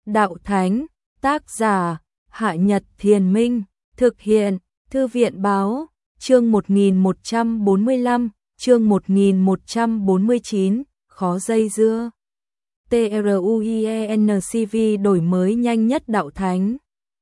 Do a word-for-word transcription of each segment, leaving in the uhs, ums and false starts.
đạo thánh, tác giả, Hạ Nhật Thiền Minh, thực hiện, Thư viện báo, chương một nghìn một trăm bốn mươi lăm, chương một nghìn một trăm bốn mươi chín, khó dây dưa. TRUIENCV đổi mới nhanh nhất đạo thánh.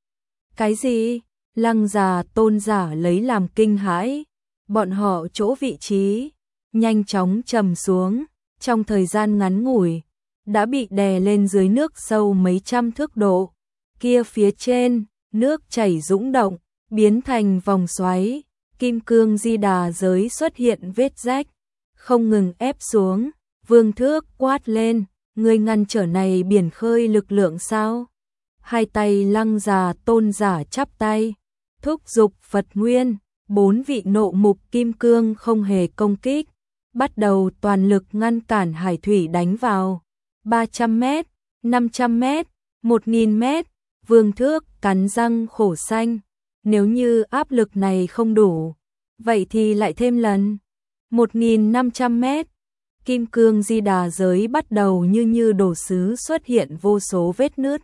Cái gì? Lăng già tôn giả lấy làm kinh hãi, bọn họ chỗ vị trí, nhanh chóng trầm xuống, trong thời gian ngắn ngủi, đã bị đè lên dưới nước sâu mấy trăm thước độ, kia phía trên, nước chảy dũng động, biến thành vòng xoáy, kim cương di đà giới xuất hiện vết rách, không ngừng ép xuống, Vương Thước quát lên, ngươi ngăn trở này biển khơi lực lượng sao? Hai tay lăng già tôn giả chắp tay, thúc giục Phật Nguyên, bốn vị nộ mục kim cương không hề công kích, bắt đầu toàn lực ngăn cản hải thủy đánh vào. ba trăm mét, năm trăm mét, một nghìn mét, Vương Thước cắn răng khổ xanh, nếu như áp lực này không đủ, vậy thì lại thêm lần. một nghìn năm trăm mét, kim cương di đà giới bắt đầu như như đồ sứ xuất hiện vô số vết nứt.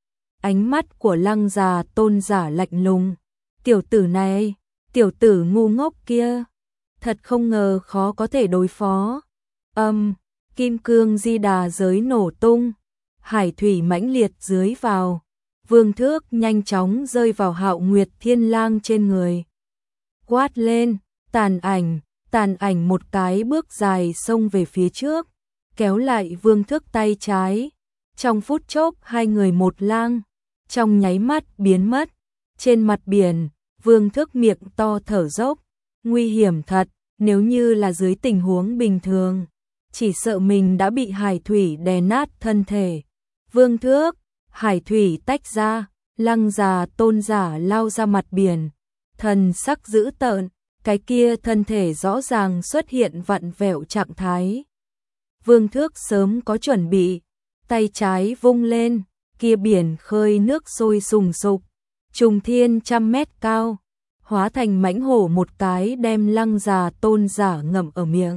Ánh mắt của lăng già tôn giả lạnh lùng, tiểu tử này, tiểu tử ngu ngốc kia, thật không ngờ khó có thể đối phó. Âm, um, kim cương di đà giới nổ tung, hải thủy mãnh liệt dưới vào, Vương Thước nhanh chóng rơi vào Hạo Nguyệt Thiên Lang trên người. Quát lên, tàn ảnh, tàn ảnh một cái bước dài xông về phía trước, kéo lại Vương Thước tay trái. Trong phút chốc hai người một lang, trong nháy mắt biến mất. Trên mặt biển, Vương Thước miệng to thở dốc, nguy hiểm thật, nếu như là dưới tình huống bình thường, chỉ sợ mình đã bị hải thủy đè nát thân thể. Vương Thước, hải thủy tách ra, lăng già tôn giả lao ra mặt biển, thần sắc dữ tợn, cái kia thân thể rõ ràng xuất hiện vặn vẹo trạng thái. Vương Thước sớm có chuẩn bị, tay trái vung lên, kia biển khơi nước sôi sùng sục, trùng thiên trăm mét cao, hóa thành mãnh hổ một cái đem lăng già tôn giả ngậm ở miệng.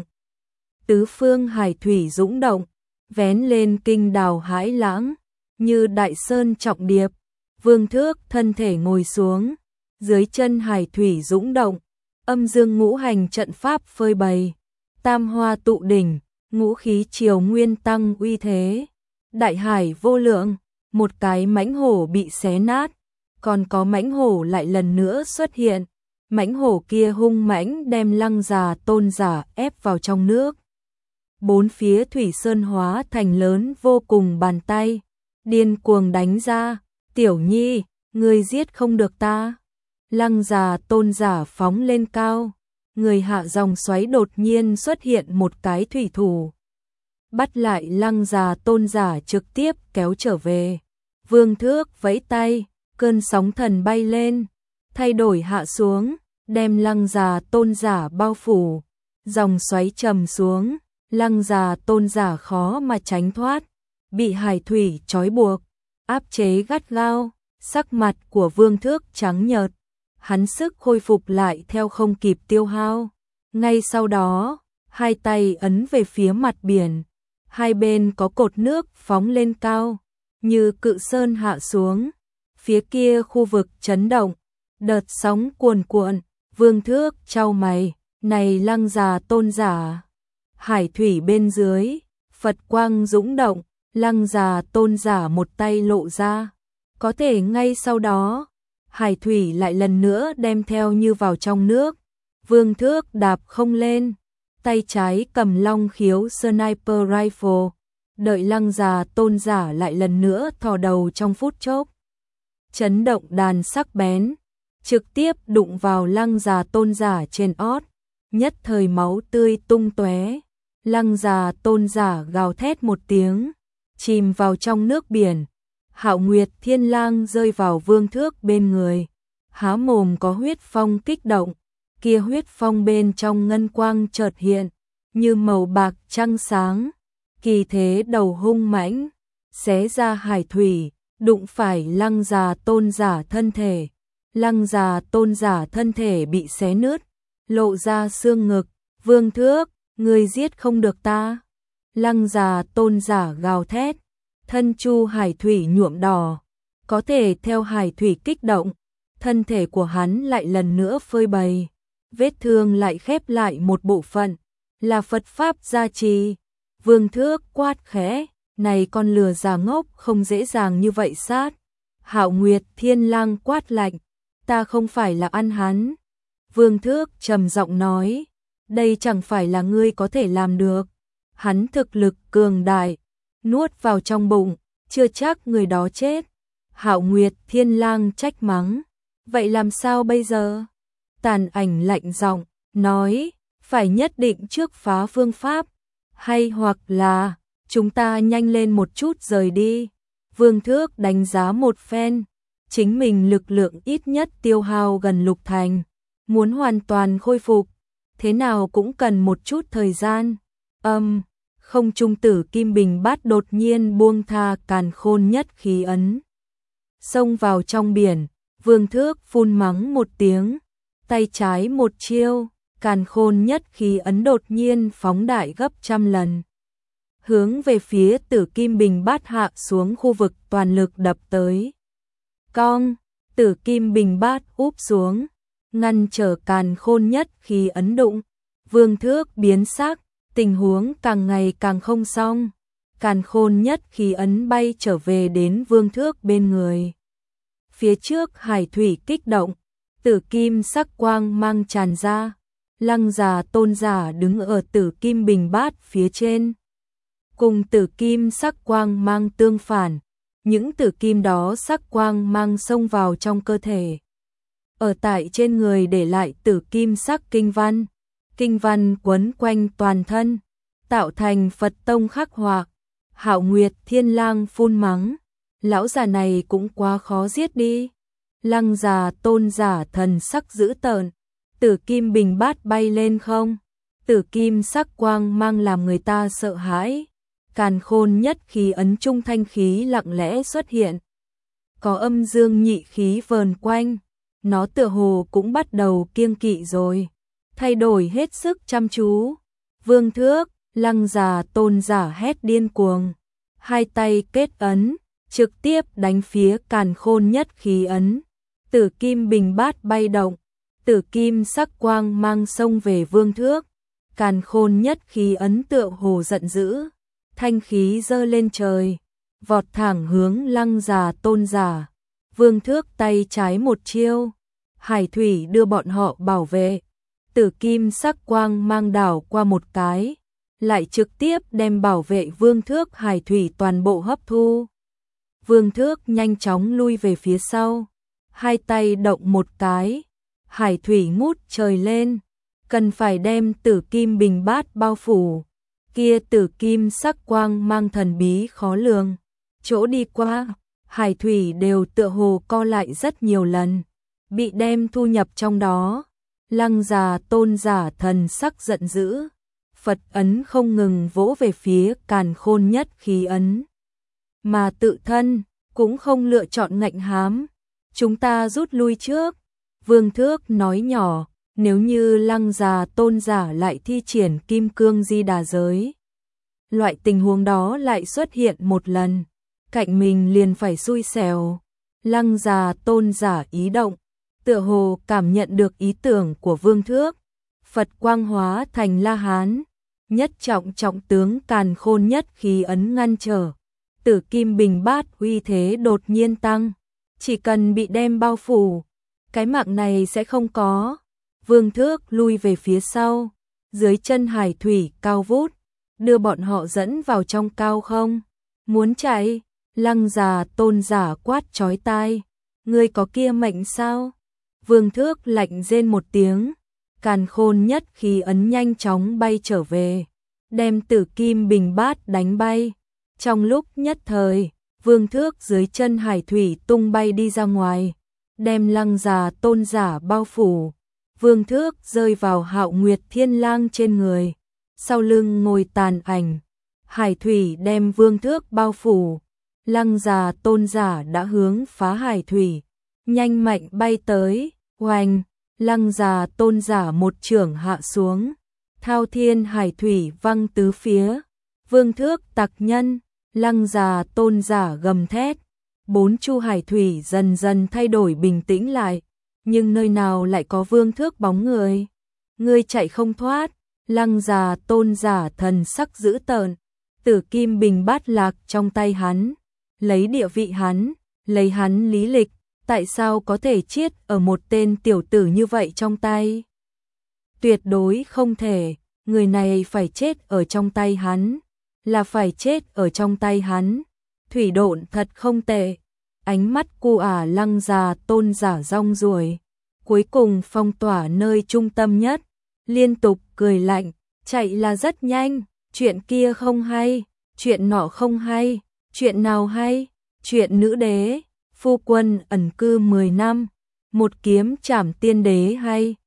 Tứ phương hải thủy dũng động, vén lên kinh đào hãi lãng, như đại sơn trọng điệp. Vương Thước thân thể ngồi xuống, dưới chân hải thủy dũng động, âm dương ngũ hành trận pháp phơi bày, tam hoa tụ đỉnh, ngũ khí triều nguyên tăng uy thế. Đại hải vô lượng, một cái mãnh hổ bị xé nát, còn có mãnh hổ lại lần nữa xuất hiện. Mãnh hổ kia hung mãnh đem lăng già tôn giả ép vào trong nước. Bốn phía thủy sơn hóa thành lớn vô cùng bàn tay, điên cuồng đánh ra. Tiểu nhi, ngươi giết không được ta. Lăng già tôn giả phóng lên cao, người hạ dòng xoáy đột nhiên xuất hiện một cái thủy thủ, bắt lại lăng già tôn giả trực tiếp kéo trở về. Vương Thước vẫy tay, cơn sóng thần bay lên, thay đổi hạ xuống, đem lăng già tôn giả bao phủ. Dòng xoáy trầm xuống, lăng già tôn giả khó mà tránh thoát, bị hải thủy trói buộc, áp chế gắt gao. Sắc mặt của Vương Thước trắng nhợt, hắn sức khôi phục lại theo không kịp tiêu hao. Ngay sau đó, hai tay ấn về phía mặt biển, hai bên có cột nước phóng lên cao, như cự sơn hạ xuống. Phía kia khu vực chấn động, đợt sóng cuồn cuộn. Vương Thước chau mày, này lăng già tôn giả. Hải thủy bên dưới, Phật quang dũng động, lăng già tôn giả một tay lộ ra. Có thể ngay sau đó, hải thủy lại lần nữa đem theo như vào trong nước. Vương Thước đạp không lên, tay trái cầm long khiếu sniper rifle, đợi lăng già tôn giả lại lần nữa thò đầu trong phút chốc. Chấn động đàn sắc bén, trực tiếp đụng vào lăng già tôn giả trên ót, nhất thời máu tươi tung tóe. Lăng già tôn giả gào thét một tiếng, chìm vào trong nước biển. Hạo Nguyệt Thiên Lang rơi vào Vương Thước bên người, há mồm có huyết phong kích động, kia huyết phong bên trong ngân quang chợt hiện, như màu bạc trăng sáng, kỳ thế đầu hung mãnh, xé ra hải thủy, đụng phải lăng già tôn giả thân thể. Lăng già tôn giả thân thể bị xé nứt, lộ ra xương ngực. Vương Thước, ngươi giết không được ta. Lăng già tôn giả gào thét, thân chu hải thủy nhuộm đỏ, có thể theo hải thủy kích động, thân thể của hắn lại lần nữa phơi bày, vết thương lại khép lại một bộ phận, là Phật Pháp gia trì. Vương Thước quát khẽ, này con lừa già ngốc, không dễ dàng như vậy sát. Hạo Nguyệt Thiên Lang quát lạnh, ta không phải là ăn hắn. Vương Thước trầm giọng nói, đây chẳng phải là ngươi có thể làm được. Hắn thực lực cường đại, nuốt vào trong bụng, chưa chắc người đó chết. Hạo Nguyệt Thiên Lang trách mắng, vậy làm sao bây giờ? Tàn Ảnh lạnh giọng nói, phải nhất định trước phá phương pháp, hay hoặc là chúng ta nhanh lên một chút rời đi. Vương Thước đánh giá một phen, chính mình lực lượng ít nhất tiêu hao gần lục thành, muốn hoàn toàn khôi phục, thế nào cũng cần một chút thời gian. Âm, không trung Tử Kim Bình Bát đột nhiên buông tha Càn Khôn Nhất Khí ấn, xông vào trong biển. Vương Thước phun mắng một tiếng, tay trái một chiêu, Càn Khôn Nhất Khí ấn đột nhiên phóng đại gấp trăm lần, hướng về phía Tử Kim Bình Bát hạ xuống khu vực toàn lực đập tới. Cong, Tử Kim Bình Bát úp xuống, ngăn trở Càn Khôn Nhất Khí ấn đụng. Vương Thước biến sắc, tình huống càng ngày càng không xong. Càn Khôn Nhất Khí ấn bay trở về đến Vương Thước bên người. Phía trước hải thủy kích động, tử kim sắc quang mang tràn ra. Lăng Già Tôn giả đứng ở Tử Kim Bình Bát phía trên, cùng tử kim sắc quang mang tương phản, những tử kim đó sắc quang mang xông vào trong cơ thể. Ở tại trên người để lại tử kim sắc kinh văn, kinh văn quấn quanh toàn thân, tạo thành Phật tông khắc họa. Hạo Nguyệt Thiên Lang phun mắng, lão già này cũng quá khó giết đi. Lăng Già Tôn giả thần sắc dữ tợn, Tử Kim Bình Bát bay lên không, tử kim sắc quang mang làm người ta sợ hãi. Càn Khôn Nhất Khí ấn trung thanh khí lặng lẽ xuất hiện, có âm dương nhị khí vờn quanh, nó tựa hồ cũng bắt đầu kiêng kỵ rồi, thay đổi hết sức chăm chú. Vương Thước, Lăng Già Tôn giả hét điên cuồng, hai tay kết ấn, trực tiếp đánh phía Càn Khôn Nhất Khí ấn. Tử Kim Bình Bát bay động, tử kim sắc quang mang xông về Vương Thước. Càn Khôn Nhất Khí ấn tựa hồ giận dữ, thanh khí giơ lên trời, vọt thẳng hướng Lăng Già Tôn giả. Vương Thước tay trái một chiêu, hải thủy đưa bọn họ bảo vệ. Tử kim sắc quang mang đảo qua một cái, lại trực tiếp đem bảo vệ Vương Thước hải thủy toàn bộ hấp thu. Vương Thước nhanh chóng lui về phía sau, hai tay động một cái, hải thủy ngút trời lên, cần phải đem Tử Kim Bình Bát bao phủ. Kia tử kim sắc quang mang thần bí khó lường, chỗ đi qua, hải thủy đều tựa hồ co lại rất nhiều lần, bị đem thu nhập trong đó. Lăng Già Tôn giả thần sắc giận dữ, Phật ấn không ngừng vỗ về phía Càn Khôn Nhất Khí ấn, mà tự thân cũng không lựa chọn ngạnh hám. Chúng ta rút lui trước. Vương Thước nói nhỏ, nếu như Lăng Già Tôn giả lại thi triển Kim Cương Di Đà giới, loại tình huống đó lại xuất hiện một lần, cạnh mình liền phải xui xẻo. Lăng Già Tôn giả ý động, tựa hồ cảm nhận được ý tưởng của Vương Thước, Phật quang hóa thành La Hán, nhất trọng trọng tướng Càn Khôn Nhất Khí ấn ngăn trở. Tử Kim Bình Bát uy thế đột nhiên tăng, chỉ cần bị đem bao phủ, cái mạng này sẽ không có. Vương Thước lui về phía sau, dưới chân hải thủy cao vút, đưa bọn họ dẫn vào trong cao không. Muốn chạy, Lăng Già Tôn giả quát chói tai, ngươi có kia mệnh sao? Vương Thước lạnh rên một tiếng, Càn Khôn Nhất Khí ấn nhanh chóng bay trở về, đem Tử Kim Bình Bát đánh bay. Trong lúc nhất thời, Vương Thước dưới chân hải thủy tung bay đi ra ngoài, đem Lăng Già Tôn giả bao phủ. Vương Thước rơi vào Hạo Nguyệt Thiên Lang trên người, sau lưng ngồi Tàn Ảnh. Hải thủy đem Vương Thước bao phủ, Lăng Già Tôn giả đã hướng phá hải thủy, nhanh mạnh bay tới. Oanh, Lăng Già Tôn giả một chưởng hạ xuống, thao thiên hải thủy văng tứ phía. Vương Thước tặc nhân, Lăng già tôn giả gầm thét, bốn chu hải thủy dần dần thay đổi bình tĩnh lại, nhưng nơi nào lại có vương thước bóng người. Ngươi chạy không thoát, lăng già tôn giả thần sắc dữ tợn, tử kim bình bát lạc trong tay hắn, lấy địa vị hắn, lấy hắn lý lịch, tại sao có thể chiết ở một tên tiểu tử như vậy trong tay? Tuyệt đối không thể, người này phải chết ở trong tay hắn, là phải chết ở trong tay hắn. Thủy độn thật không tệ, ánh mắt cu ả lăng già tôn giả rong ruổi, cuối cùng phong tỏa nơi trung tâm nhất, liên tục cười lạnh, chạy là rất nhanh, chuyện kia không hay, chuyện nọ không hay, chuyện nào hay, chuyện nữ đế, phu quân ẩn cư mười năm, một kiếm trảm tiên đế hay.